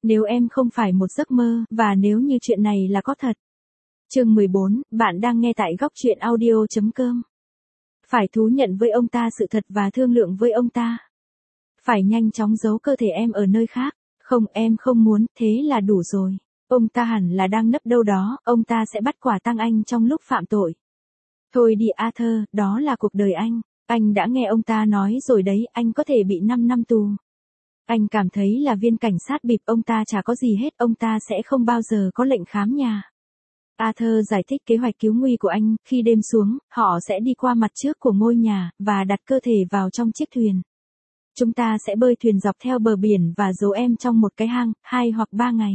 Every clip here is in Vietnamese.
Nếu em không phải một giấc mơ, và nếu như chuyện này là có thật. Chương 14, bạn đang nghe tại góc truyện audio.com. Phải thú nhận với ông ta sự thật và thương lượng với ông ta. Phải nhanh chóng giấu cơ thể em ở nơi khác. Không, em không muốn, thế là đủ rồi. Ông ta hẳn là đang nấp đâu đó, ông ta sẽ bắt quả tang anh trong lúc phạm tội. Thôi đi Arthur, đó là cuộc đời anh. Anh đã nghe ông ta nói rồi đấy, anh có thể bị 5 năm tù. Anh cảm thấy là viên cảnh sát bịp ông ta chả có gì hết, ông ta sẽ không bao giờ có lệnh khám nhà. Arthur giải thích kế hoạch cứu nguy của anh, khi đêm xuống, họ sẽ đi qua mặt trước của ngôi nhà, và đặt cơ thể vào trong chiếc thuyền. Chúng ta sẽ bơi thuyền dọc theo bờ biển và giấu em trong một cái hang, 2 hoặc 3 ngày.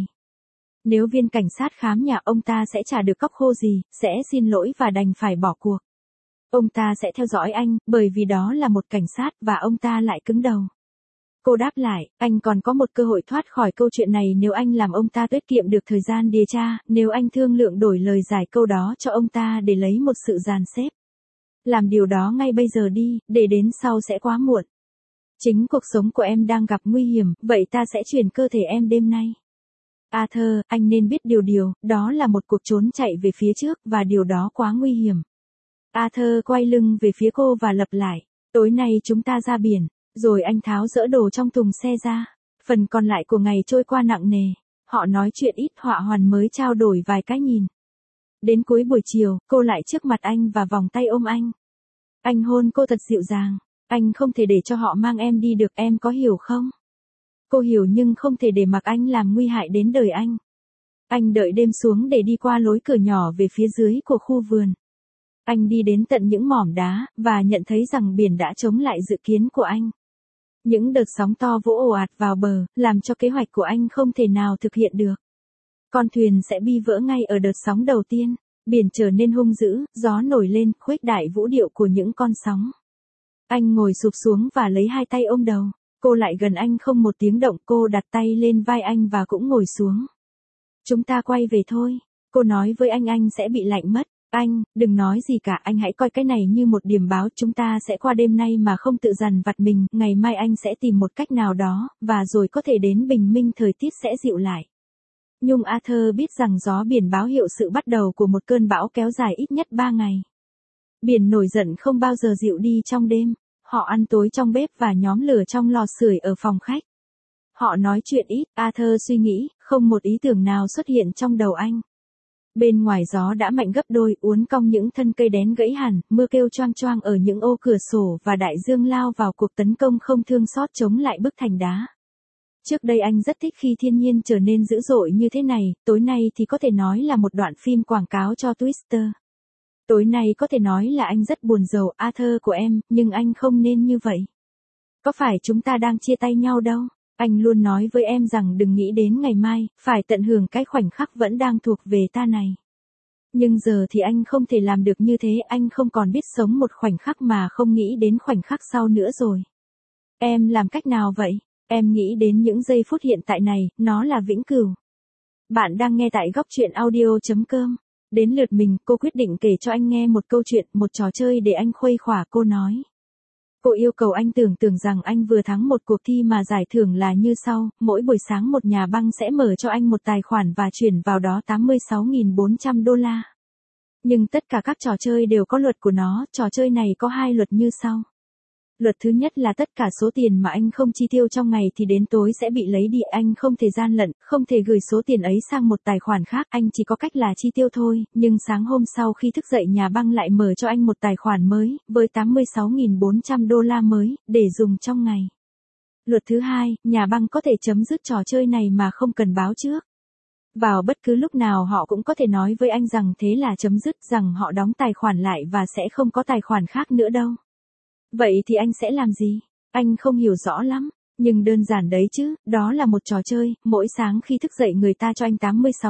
Nếu viên cảnh sát khám nhà ông ta sẽ chả được cóc khô gì, sẽ xin lỗi và đành phải bỏ cuộc. Ông ta sẽ theo dõi anh, bởi vì đó là một cảnh sát và ông ta lại cứng đầu. Cô đáp lại, anh còn có một cơ hội thoát khỏi câu chuyện này nếu anh làm ông ta tiết kiệm được thời gian điều tra, nếu anh thương lượng đổi lời giải câu đó cho ông ta để lấy một sự dàn xếp. Làm điều đó ngay bây giờ đi, để đến sau sẽ quá muộn. Chính cuộc sống của em đang gặp nguy hiểm, vậy ta sẽ chuyển cơ thể em đêm nay. Arthur, anh nên biết điều, đó là một cuộc trốn chạy về phía trước và điều đó quá nguy hiểm. Arthur quay lưng về phía cô và lặp lại, tối nay chúng ta ra biển. Rồi anh tháo dỡ đồ trong thùng xe ra. Phần còn lại của ngày trôi qua nặng nề. Họ nói chuyện ít, Họa Hoàn mới trao đổi vài cái nhìn. Đến cuối buổi chiều, cô lại trước mặt anh và vòng tay ôm anh. Anh hôn cô thật dịu dàng. Anh không thể để cho họ mang em đi được, em có hiểu không? Cô hiểu nhưng không thể để mặc anh làm nguy hại đến đời anh. Anh đợi đêm xuống để đi qua lối cửa nhỏ về phía dưới của khu vườn. Anh đi đến tận những mỏm đá, và nhận thấy rằng biển đã chống lại dự kiến của anh. Những đợt sóng to vỗ ồ ạt vào bờ, làm cho kế hoạch của anh không thể nào thực hiện được. Con thuyền sẽ bi vỡ ngay ở đợt sóng đầu tiên. Biển trở nên hung dữ, gió nổi lên, khuếch đại vũ điệu của những con sóng. Anh ngồi sụp xuống và lấy hai tay ôm đầu. Cô lại gần anh không một tiếng động, cô đặt tay lên vai anh và cũng ngồi xuống. Chúng ta quay về thôi. Cô nói với anh sẽ bị lạnh mất. Anh, đừng nói gì cả, anh hãy coi cái này như một điểm báo, chúng ta sẽ qua đêm nay mà không tự dằn vặt mình, ngày mai anh sẽ tìm một cách nào đó, và rồi có thể đến bình minh thời tiết sẽ dịu lại. Nhưng Arthur biết rằng gió biển báo hiệu sự bắt đầu của một cơn bão kéo dài ít nhất 3 ngày. Biển nổi giận không bao giờ dịu đi trong đêm, họ ăn tối trong bếp và nhóm lửa trong lò sưởi ở phòng khách. Họ nói chuyện ít, Arthur suy nghĩ, không một ý tưởng nào xuất hiện trong đầu anh. Bên ngoài gió đã mạnh gấp đôi, uốn cong những thân cây đén gãy hẳn, mưa kêu choang choang ở những ô cửa sổ và đại dương lao vào cuộc tấn công không thương xót chống lại bức thành đá. Trước đây anh rất thích khi thiên nhiên trở nên dữ dội như thế này, tối nay thì có thể nói là một đoạn phim quảng cáo cho Twister. Tối nay có thể nói là anh rất buồn rầu, Arthur của em, nhưng anh không nên như vậy. Có phải chúng ta đang chia tay nhau đâu? Anh luôn nói với em rằng đừng nghĩ đến ngày mai, phải tận hưởng cái khoảnh khắc vẫn đang thuộc về ta này. Nhưng giờ thì anh không thể làm được như thế, anh không còn biết sống một khoảnh khắc mà không nghĩ đến khoảnh khắc sau nữa rồi. Em làm cách nào vậy? Em nghĩ đến những giây phút hiện tại này, nó là vĩnh cửu. Bạn đang nghe tại góc truyện audio.com. Đến lượt mình, cô quyết định kể cho anh nghe một câu chuyện, một trò chơi để anh khuây khỏa, cô nói. Cô yêu cầu anh tưởng tượng rằng anh vừa thắng một cuộc thi mà giải thưởng là như sau, mỗi buổi sáng một nhà băng sẽ mở cho anh một tài khoản và chuyển vào đó $86.400. Nhưng tất cả các trò chơi đều có luật của nó, trò chơi này có 2 luật như sau. Luật thứ nhất là tất cả số tiền mà anh không chi tiêu trong ngày thì đến tối sẽ bị lấy đi, anh không thể gian lận, không thể gửi số tiền ấy sang một tài khoản khác, anh chỉ có cách là chi tiêu thôi, nhưng sáng hôm sau khi thức dậy nhà băng lại mở cho anh một tài khoản mới, với $86.400 mới, để dùng trong ngày. Luật thứ hai, nhà băng có thể chấm dứt trò chơi này mà không cần báo trước. Vào bất cứ lúc nào họ cũng có thể nói với anh rằng thế là chấm dứt, rằng họ đóng tài khoản lại và sẽ không có tài khoản khác nữa đâu. Vậy thì anh sẽ làm gì? Anh không hiểu rõ lắm, nhưng đơn giản đấy chứ, đó là một trò chơi, mỗi sáng khi thức dậy người ta cho anh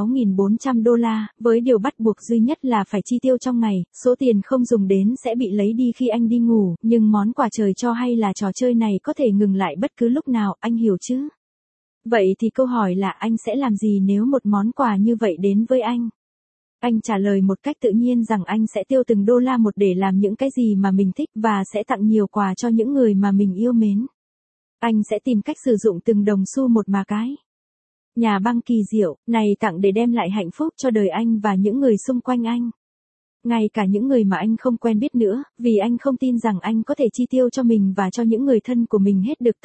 $86.400, với điều bắt buộc duy nhất là phải chi tiêu trong ngày, số tiền không dùng đến sẽ bị lấy đi khi anh đi ngủ, nhưng món quà trời cho hay là trò chơi này có thể ngừng lại bất cứ lúc nào, anh hiểu chứ? Vậy thì câu hỏi là anh sẽ làm gì nếu một món quà như vậy đến với anh? Anh trả lời một cách tự nhiên rằng anh sẽ tiêu từng đô la một để làm những cái gì mà mình thích và sẽ tặng nhiều quà cho những người mà mình yêu mến. Anh sẽ tìm cách sử dụng từng đồng xu một mà cái. Nhà băng kỳ diệu, này tặng để đem lại hạnh phúc cho đời anh và những người xung quanh anh. Ngay cả những người mà anh không quen biết nữa, vì anh không tin rằng anh có thể chi tiêu cho mình và cho những người thân của mình hết được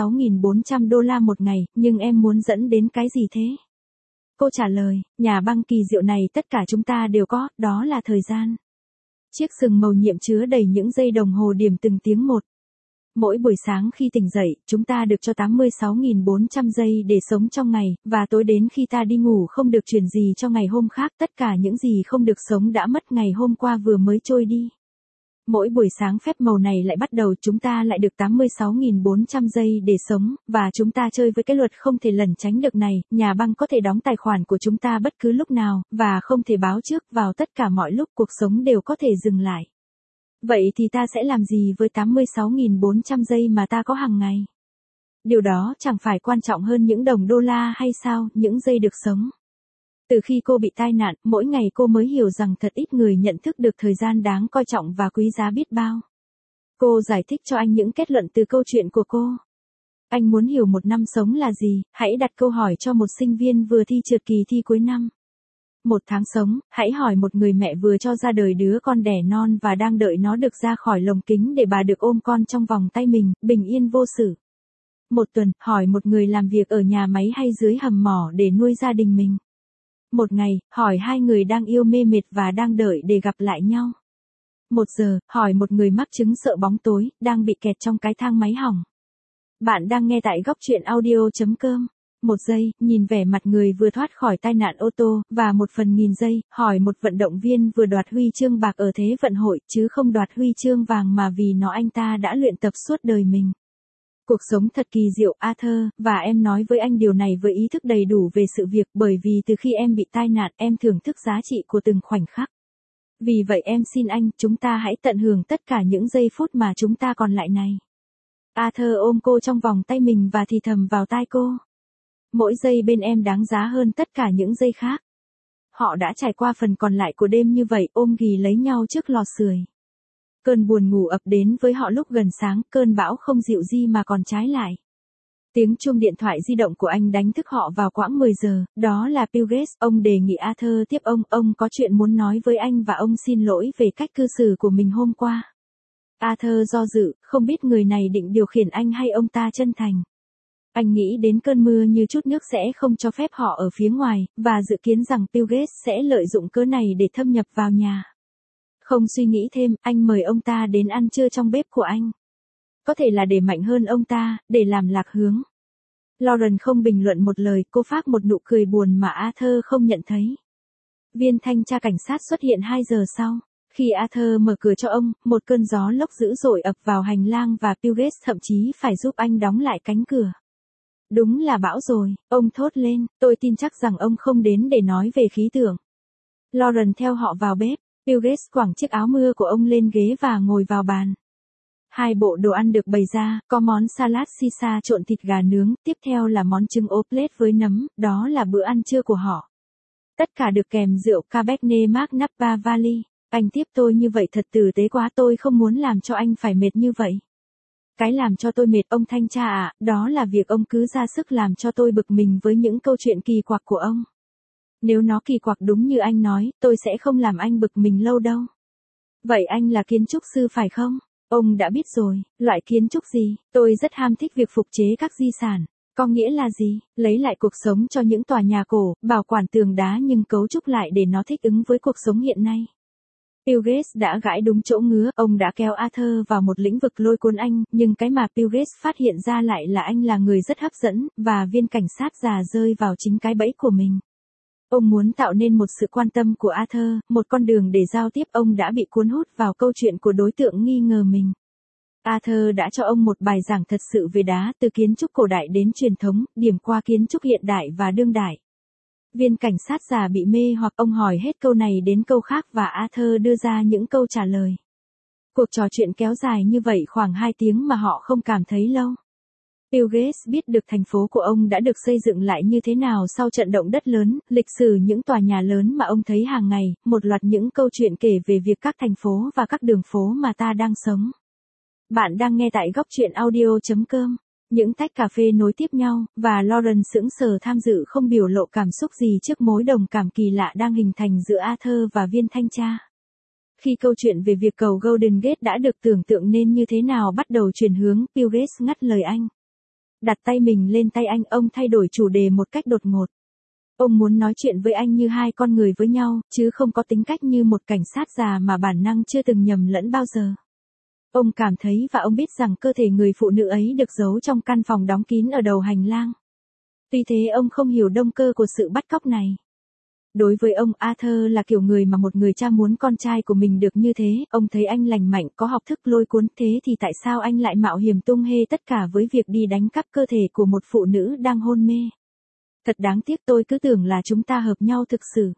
$86.400 một ngày, nhưng em muốn dẫn đến cái gì thế? Cô trả lời, nhà băng kỳ diệu này tất cả chúng ta đều có, đó là thời gian. Chiếc sừng màu nhiệm chứa đầy những giây đồng hồ điểm từng tiếng một. Mỗi buổi sáng khi tỉnh dậy, chúng ta được cho 86.400 giây để sống trong ngày, và tối đến khi ta đi ngủ không được chuyển gì cho ngày hôm khác, tất cả những gì không được sống đã mất ngày hôm qua vừa mới trôi đi. Mỗi buổi sáng phép màu này lại bắt đầu, chúng ta lại được 86.400 giây để sống, và chúng ta chơi với cái luật không thể lẩn tránh được này, nhà băng có thể đóng tài khoản của chúng ta bất cứ lúc nào, và không thể báo trước vào tất cả mọi lúc cuộc sống đều có thể dừng lại. Vậy thì ta sẽ làm gì với 86.400 giây mà ta có hàng ngày? Điều đó chẳng phải quan trọng hơn những đồng đô la hay sao, những giây được sống. Từ khi cô bị tai nạn, mỗi ngày cô mới hiểu rằng thật ít người nhận thức được thời gian đáng coi trọng và quý giá biết bao. Cô giải thích cho anh những kết luận từ câu chuyện của cô. Anh muốn hiểu một năm sống là gì, hãy đặt câu hỏi cho một sinh viên vừa thi trượt kỳ thi cuối năm. Một tháng sống, hãy hỏi một người mẹ vừa cho ra đời đứa con đẻ non và đang đợi nó được ra khỏi lồng kính để bà được ôm con trong vòng tay mình, bình yên vô sự. Một tuần, hỏi một người làm việc ở nhà máy hay dưới hầm mỏ để nuôi gia đình mình. Một ngày, hỏi hai người đang yêu mê mệt và đang đợi để gặp lại nhau. Một giờ, hỏi một người mắc chứng sợ bóng tối, đang bị kẹt trong cái thang máy hỏng. Bạn đang nghe tại góc truyện audio.com. Một giây, nhìn vẻ mặt người vừa thoát khỏi tai nạn ô tô, và một phần nghìn giây, hỏi một vận động viên vừa đoạt huy chương bạc ở Thế vận hội, chứ không đoạt huy chương vàng mà vì nó anh ta đã luyện tập suốt đời mình. Cuộc sống thật kỳ diệu, Arthur, và em nói với anh điều này với ý thức đầy đủ về sự việc, bởi vì từ khi em bị tai nạn em thưởng thức giá trị của từng khoảnh khắc. Vì vậy em xin anh, chúng ta hãy tận hưởng tất cả những giây phút mà chúng ta còn lại này. Arthur ôm cô trong vòng tay mình và thì thầm vào tai cô. Mỗi giây bên em đáng giá hơn tất cả những giây khác. Họ đã trải qua phần còn lại của đêm như vậy, ôm ghì lấy nhau trước lò sưởi. Cơn buồn ngủ ập đến với họ lúc gần sáng, cơn bão không dịu gì mà còn trái lại. Tiếng chuông điện thoại di động của anh đánh thức họ vào quãng 10 giờ, đó là Bill Gates, ông đề nghị Arthur tiếp ông có chuyện muốn nói với anh và ông xin lỗi về cách cư xử của mình hôm qua. Arthur do dự, không biết người này định điều khiển anh hay ông ta chân thành. Anh nghĩ đến cơn mưa như chút nước sẽ không cho phép họ ở phía ngoài, và dự kiến rằng Bill Gates sẽ lợi dụng cớ này để thâm nhập vào nhà. Không suy nghĩ thêm, anh mời ông ta đến ăn trưa trong bếp của anh. Có thể là để mạnh hơn ông ta, để làm lạc hướng. Lauren không bình luận một lời, cô phác một nụ cười buồn mà Arthur không nhận thấy. Viên thanh tra cảnh sát xuất hiện 2 giờ sau. Khi Arthur mở cửa cho ông, một cơn gió lốc dữ dội ập vào hành lang và Bill Gates thậm chí phải giúp anh đóng lại cánh cửa. Đúng là bão rồi, ông thốt lên, tôi tin chắc rằng ông không đến để nói về khí tượng. Lauren theo họ vào bếp, Bill Gates quẳng chiếc áo mưa của ông lên ghế và ngồi vào bàn. 2 bộ đồ ăn được bày ra, có món salad sisa trộn thịt gà nướng, tiếp theo là món trứng omelette với nấm, đó là bữa ăn trưa của họ. Tất cả được kèm rượu Cabernet Marc Napa Valley. Anh tiếp tôi như vậy thật tử tế quá, tôi không muốn làm cho anh phải mệt như vậy. Cái làm cho tôi mệt ông thanh tra ạ, đó là việc ông cứ ra sức làm cho tôi bực mình với những câu chuyện kỳ quặc của ông. Nếu nó kỳ quặc đúng như anh nói, tôi sẽ không làm anh bực mình lâu đâu. Vậy anh là kiến trúc sư phải không? Ông đã biết rồi, loại kiến trúc gì? Tôi rất ham thích việc phục chế các di sản. Có nghĩa là gì? Lấy lại cuộc sống cho những tòa nhà cổ, bảo quản tường đá nhưng cấu trúc lại để nó thích ứng với cuộc sống hiện nay. Bill Gates đã gãi đúng chỗ ngứa, ông đã kéo Arthur vào một lĩnh vực lôi cuốn anh, nhưng cái mà Bill Gates phát hiện ra lại là anh là người rất hấp dẫn, và viên cảnh sát già rơi vào chính cái bẫy của mình. Ông muốn tạo nên một sự quan tâm của Arthur, một con đường để giao tiếp, ông đã bị cuốn hút vào câu chuyện của đối tượng nghi ngờ mình. Arthur đã cho ông một bài giảng thật sự về đá, từ kiến trúc cổ đại đến truyền thống, điểm qua kiến trúc hiện đại và đương đại. Viên cảnh sát già bị mê hoặc, ông hỏi hết câu này đến câu khác và Arthur đưa ra những câu trả lời. Cuộc trò chuyện kéo dài như vậy khoảng 2 tiếng mà họ không cảm thấy lâu. Bill Gates biết được thành phố của ông đã được xây dựng lại như thế nào sau trận động đất lớn, lịch sử những tòa nhà lớn mà ông thấy hàng ngày, một loạt những câu chuyện kể về việc các thành phố và các đường phố mà ta đang sống. Bạn đang nghe tại góc truyện audio.com. Những tách cà phê nối tiếp nhau, và Lauren sững sờ tham dự không biểu lộ cảm xúc gì trước mối đồng cảm kỳ lạ đang hình thành giữa Arthur và viên thanh tra. Khi câu chuyện về việc cầu Golden Gate đã được tưởng tượng nên như thế nào bắt đầu chuyển hướng, Pughes ngắt lời anh. Đặt tay mình lên tay anh, ông thay đổi chủ đề một cách đột ngột. Ông muốn nói chuyện với anh như hai con người với nhau, chứ không có tính cách như một cảnh sát già mà bản năng chưa từng nhầm lẫn bao giờ. Ông cảm thấy và ông biết rằng cơ thể người phụ nữ ấy được giấu trong căn phòng đóng kín ở đầu hành lang. Tuy thế ông không hiểu động cơ của sự bắt cóc này. Đối với ông, Arthur là kiểu người mà một người cha muốn con trai của mình được như thế, ông thấy anh lành mạnh, có học thức lôi cuốn, thế thì tại sao anh lại mạo hiểm tung hê tất cả với việc đi đánh cắp cơ thể của một phụ nữ đang hôn mê? Thật đáng tiếc, tôi cứ tưởng là chúng ta hợp nhau thực sự.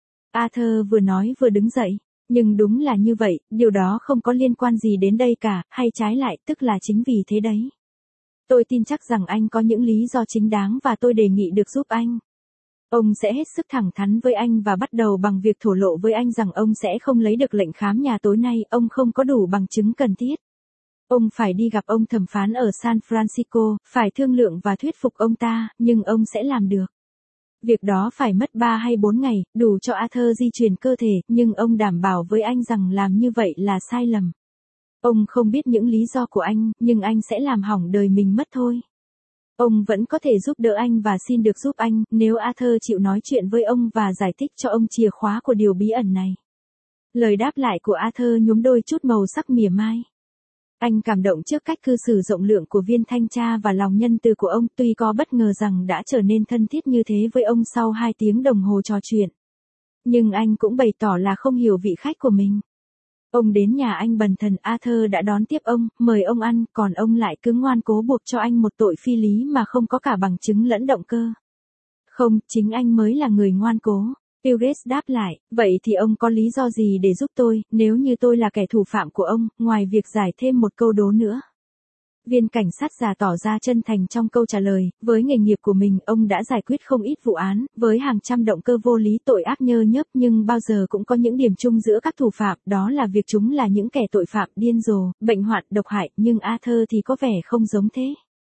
Arthur vừa nói vừa đứng dậy. Nhưng đúng là như vậy, điều đó không có liên quan gì đến đây cả, hay trái lại, tức là chính vì thế đấy. Tôi tin chắc rằng anh có những lý do chính đáng và tôi đề nghị được giúp anh. Ông sẽ hết sức thẳng thắn với anh và bắt đầu bằng việc thổ lộ với anh rằng ông sẽ không lấy được lệnh khám nhà tối nay, ông không có đủ bằng chứng cần thiết. Ông phải đi gặp ông thẩm phán ở San Francisco, phải thương lượng và thuyết phục ông ta, nhưng ông sẽ làm được. Việc đó phải mất 3 hay 4 ngày, đủ cho Arthur di chuyển cơ thể, nhưng ông đảm bảo với anh rằng làm như vậy là sai lầm. Ông không biết những lý do của anh, nhưng anh sẽ làm hỏng đời mình mất thôi. Ông vẫn có thể giúp đỡ anh và xin được giúp anh, nếu Arthur chịu nói chuyện với ông và giải thích cho ông chìa khóa của điều bí ẩn này. Lời đáp lại của Arthur nhuốm đôi chút màu sắc mỉa mai. Anh cảm động trước cách cư xử rộng lượng của viên thanh tra và lòng nhân từ của ông, tuy có bất ngờ rằng đã trở nên thân thiết như thế với ông sau 2 tiếng đồng hồ trò chuyện. Nhưng anh cũng bày tỏ là không hiểu vị khách của mình. Ông đến nhà anh bần thần, Arthur đã đón tiếp ông, mời ông ăn, còn ông lại cứ ngoan cố buộc cho anh một tội phi lý mà không có cả bằng chứng lẫn động cơ. Không, chính anh mới là người ngoan cố. Pughes đáp lại, vậy thì ông có lý do gì để giúp tôi, nếu như tôi là kẻ thủ phạm của ông, ngoài việc giải thêm một câu đố nữa? Viên cảnh sát già tỏ ra chân thành trong câu trả lời, với nghề nghiệp của mình, ông đã giải quyết không ít vụ án, với hàng trăm động cơ vô lý tội ác nhơ nhớp, nhưng bao giờ cũng có những điểm chung giữa các thủ phạm, đó là việc chúng là những kẻ tội phạm điên rồ, bệnh hoạn, độc hại, nhưng Arthur thì có vẻ không giống thế.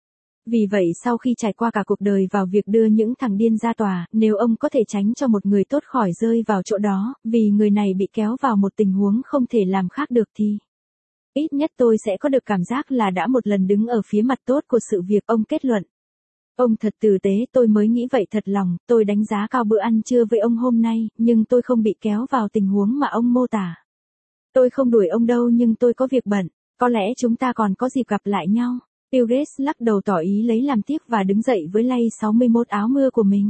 Vì vậy sau khi trải qua cả cuộc đời vào việc đưa những thằng điên ra tòa, nếu ông có thể tránh cho một người tốt khỏi rơi vào chỗ đó, vì người này bị kéo vào một tình huống không thể làm khác được thì ít nhất tôi sẽ có được cảm giác là đã một lần đứng ở phía mặt tốt của sự việc, ông kết luận. Ông thật tử tế, tôi mới nghĩ vậy thật lòng, tôi đánh giá cao bữa ăn trưa với ông hôm nay, nhưng tôi không bị kéo vào tình huống mà ông mô tả. Tôi không đuổi ông đâu, nhưng tôi có việc bận, có lẽ chúng ta còn có dịp gặp lại nhau. Pughes lắc đầu tỏ ý lấy làm tiếc và đứng dậy với lay 61 áo mưa của mình.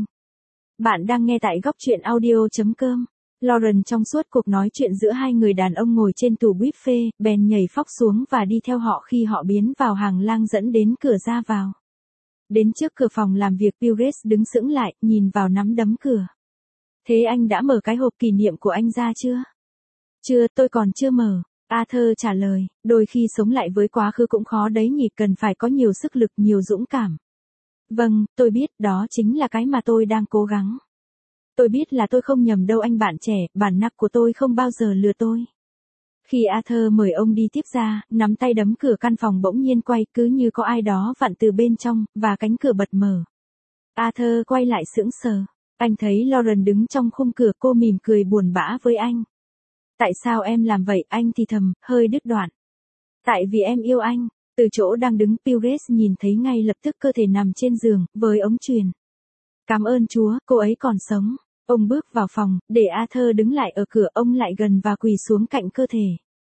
Bạn đang nghe tại góc truyện audio.com. Lauren trong suốt cuộc nói chuyện giữa hai người đàn ông ngồi trên tủ buffet, bèn nhảy phóc xuống và đi theo họ khi họ biến vào hàng lang dẫn đến cửa ra vào. Đến trước cửa phòng làm việc, Pughes đứng sững lại, nhìn vào nắm đấm cửa. Thế anh đã mở cái hộp kỷ niệm của anh ra chưa? Chưa, tôi còn chưa mở. Arthur trả lời, đôi khi sống lại với quá khứ cũng khó đấy nhỉ, cần phải có nhiều sức lực, nhiều dũng cảm. Vâng, tôi biết, đó chính là cái mà tôi đang cố gắng. Tôi biết là tôi không nhầm đâu anh bạn trẻ, bản năng của tôi không bao giờ lừa tôi. Khi Arthur mời ông đi tiếp ra, nắm tay đấm cửa căn phòng bỗng nhiên quay, cứ như có ai đó vặn từ bên trong, và cánh cửa bật mở. Arthur quay lại sững sờ. Anh thấy Lauren đứng trong khung cửa, cô mỉm cười buồn bã với anh. Tại sao em làm vậy, anh thì thầm, hơi đứt đoạn. Tại vì em yêu anh. Từ chỗ đang đứng, Pughes nhìn thấy ngay lập tức cơ thể nằm trên giường, với ống truyền. Cảm ơn Chúa, cô ấy còn sống. Ông bước vào phòng, để Arthur đứng lại ở cửa, ông lại gần và quỳ xuống cạnh cơ thể.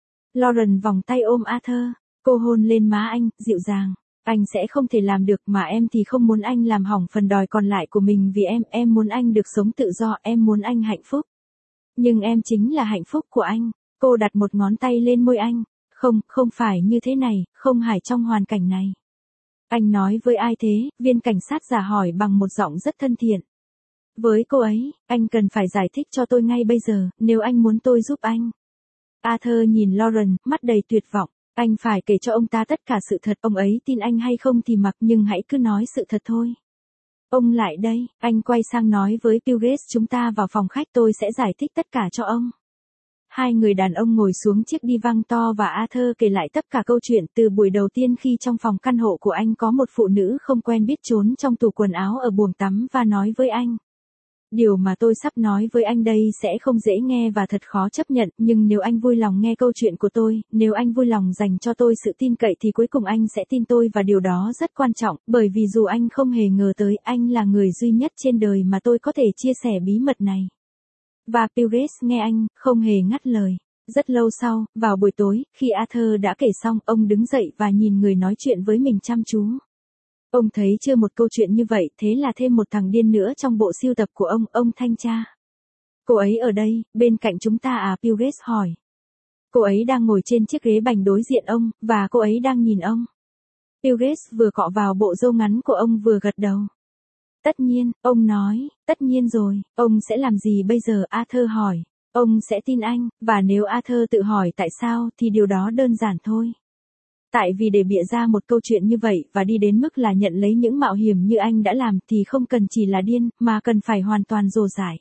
Lauren vòng tay ôm Arthur, cô hôn lên má anh, dịu dàng. Anh sẽ không thể làm được, mà em thì không muốn anh làm hỏng phần đòi còn lại của mình vì em muốn anh được sống tự do, em muốn anh hạnh phúc. Nhưng em chính là hạnh phúc của anh. Cô đặt một ngón tay lên môi anh. Không phải như thế này, không phải trong hoàn cảnh này. Anh nói với ai thế? Viên cảnh sát già hỏi bằng một giọng rất thân thiện. Với cô ấy, anh cần phải giải thích cho tôi ngay bây giờ, nếu anh muốn tôi giúp anh. Arthur nhìn Lauren, mắt đầy tuyệt vọng. Anh phải kể cho ông ta tất cả sự thật, ông ấy tin anh hay không thì mặc, nhưng hãy cứ nói sự thật thôi. Ông lại đây, anh quay sang nói với Pughes, chúng ta vào phòng khách, tôi sẽ giải thích tất cả cho ông. Hai người đàn ông ngồi xuống chiếc đi văng to và Arthur kể lại tất cả câu chuyện từ buổi đầu tiên khi trong phòng căn hộ của anh có một phụ nữ không quen biết trốn trong tủ quần áo ở buồng tắm và nói với anh. Điều mà tôi sắp nói với anh đây sẽ không dễ nghe và thật khó chấp nhận, nhưng nếu anh vui lòng nghe câu chuyện của tôi, nếu anh vui lòng dành cho tôi sự tin cậy thì cuối cùng anh sẽ tin tôi và điều đó rất quan trọng, bởi vì dù anh không hề ngờ tới, anh là người duy nhất trên đời mà tôi có thể chia sẻ bí mật này. Và Pughes nghe anh, không hề ngắt lời. Rất lâu sau, vào buổi tối, khi Arthur đã kể xong, ông đứng dậy và nhìn người nói chuyện với mình chăm chú. Ông thấy chưa một câu chuyện như vậy, thế là thêm một thằng điên nữa trong bộ sưu tập của ông thanh tra. Cô ấy ở đây, bên cạnh chúng ta à? Pughes hỏi. Cô ấy đang ngồi trên chiếc ghế bành đối diện ông, và cô ấy đang nhìn ông. Pughes vừa cọ vào bộ râu ngắn của ông vừa gật đầu. Tất nhiên, ông nói, tất nhiên rồi, ông sẽ làm gì bây giờ? Arthur hỏi. Ông sẽ tin anh, và nếu Arthur tự hỏi tại sao thì điều đó đơn giản thôi. Tại vì để bịa ra một câu chuyện như vậy và đi đến mức là nhận lấy những mạo hiểm như anh đã làm thì không cần chỉ là điên, mà cần phải hoàn toàn dồ dải.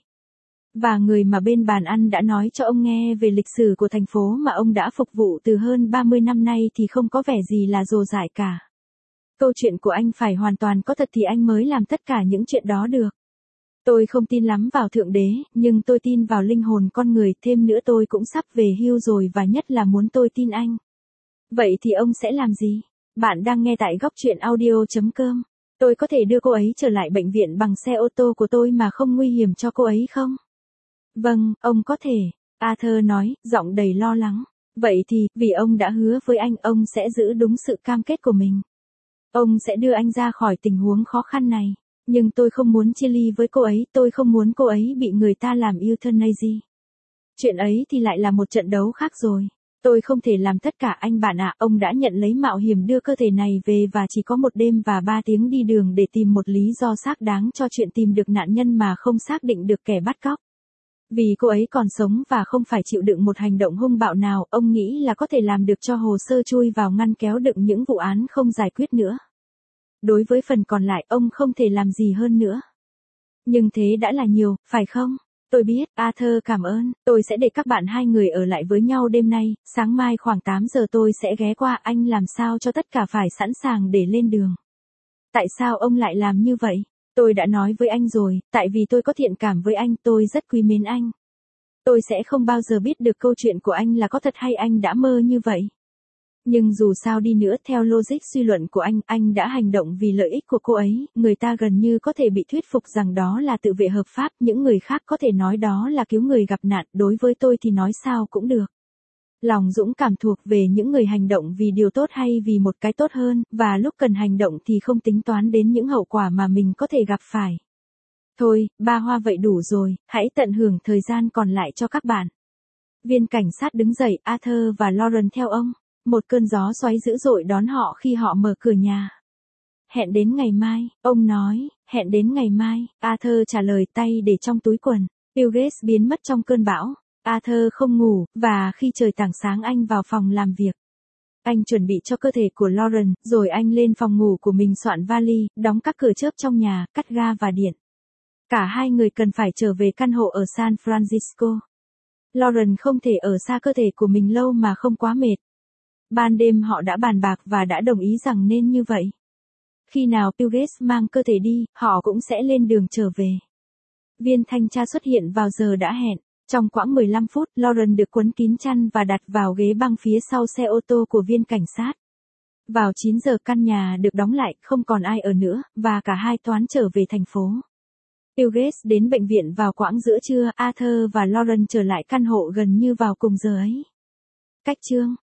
Và người mà bên bàn ăn đã nói cho ông nghe về lịch sử của thành phố mà ông đã phục vụ từ hơn 30 năm nay thì không có vẻ gì là dồ dải cả. Câu chuyện của anh phải hoàn toàn có thật thì anh mới làm tất cả những chuyện đó được. Tôi không tin lắm vào Thượng Đế, nhưng tôi tin vào linh hồn con người, thêm nữa tôi cũng sắp về hưu rồi và nhất là muốn tôi tin anh. Vậy thì ông sẽ làm gì? Bạn đang nghe tại góc truyện audio.com. Tôi có thể đưa cô ấy trở lại bệnh viện bằng xe ô tô của tôi mà không nguy hiểm cho cô ấy không? Vâng, ông có thể. Arthur nói, giọng đầy lo lắng. Vậy thì, vì ông đã hứa với anh, ông sẽ giữ đúng sự cam kết của mình. Ông sẽ đưa anh ra khỏi tình huống khó khăn này. Nhưng tôi không muốn chia ly với cô ấy, tôi không muốn cô ấy bị người ta làm euthanasia. Chuyện ấy thì lại là một trận đấu khác rồi. Tôi không thể làm tất cả anh bạn ạ, ông đã nhận lấy mạo hiểm đưa cơ thể này về và chỉ có 1 đêm và 3 tiếng đi đường để tìm một lý do xác đáng cho chuyện tìm được nạn nhân mà không xác định được kẻ bắt cóc. Vì cô ấy còn sống và không phải chịu đựng một hành động hung bạo nào, ông nghĩ là có thể làm được cho hồ sơ chui vào ngăn kéo đựng những vụ án không giải quyết nữa. Đối với phần còn lại, ông không thể làm gì hơn nữa. Nhưng thế đã là nhiều, phải không? Tôi biết, Arthur cảm ơn, tôi sẽ để các bạn hai người ở lại với nhau đêm nay, sáng mai khoảng 8 giờ tôi sẽ ghé qua, anh làm sao cho tất cả phải sẵn sàng để lên đường. Tại sao ông lại làm như vậy? Tôi đã nói với anh rồi, tại vì tôi có thiện cảm với anh, tôi rất quý mến anh. Tôi sẽ không bao giờ biết được câu chuyện của anh là có thật hay anh đã mơ như vậy. Nhưng dù sao đi nữa, theo logic suy luận của anh đã hành động vì lợi ích của cô ấy, người ta gần như có thể bị thuyết phục rằng đó là tự vệ hợp pháp, những người khác có thể nói đó là cứu người gặp nạn, đối với tôi thì nói sao cũng được. Lòng dũng cảm thuộc về những người hành động vì điều tốt hay vì một cái tốt hơn, và lúc cần hành động thì không tính toán đến những hậu quả mà mình có thể gặp phải. Thôi, ba hoa vậy đủ rồi, hãy tận hưởng thời gian còn lại cho các bạn. Viên cảnh sát đứng dậy, Arthur và Lauren theo ông. Một cơn gió xoáy dữ dội đón họ khi họ mở cửa nhà. Hẹn đến ngày mai, ông nói, hẹn đến ngày mai, Arthur trả lời tay để trong túi quần. Pughes biến mất trong cơn bão. Arthur không ngủ, và khi trời tảng sáng anh vào phòng làm việc. Anh chuẩn bị cho cơ thể của Lauren, rồi anh lên phòng ngủ của mình soạn vali, đóng các cửa chớp trong nhà, cắt ga và điện. Cả hai người cần phải trở về căn hộ ở San Francisco. Lauren không thể ở xa cơ thể của mình lâu mà không quá mệt. Ban đêm họ đã bàn bạc và đã đồng ý rằng nên như vậy. Khi nào Pughes mang cơ thể đi, họ cũng sẽ lên đường trở về. Viên thanh tra xuất hiện vào giờ đã hẹn. Trong quãng 15 phút, Lauren được quấn kín chăn và đặt vào ghế băng phía sau xe ô tô của viên cảnh sát. Vào 9 giờ căn nhà được đóng lại, không còn ai ở nữa, và cả hai toán trở về thành phố. Pughes đến bệnh viện vào quãng giữa trưa, Arthur và Lauren trở lại căn hộ gần như vào cùng giờ ấy. Cách chương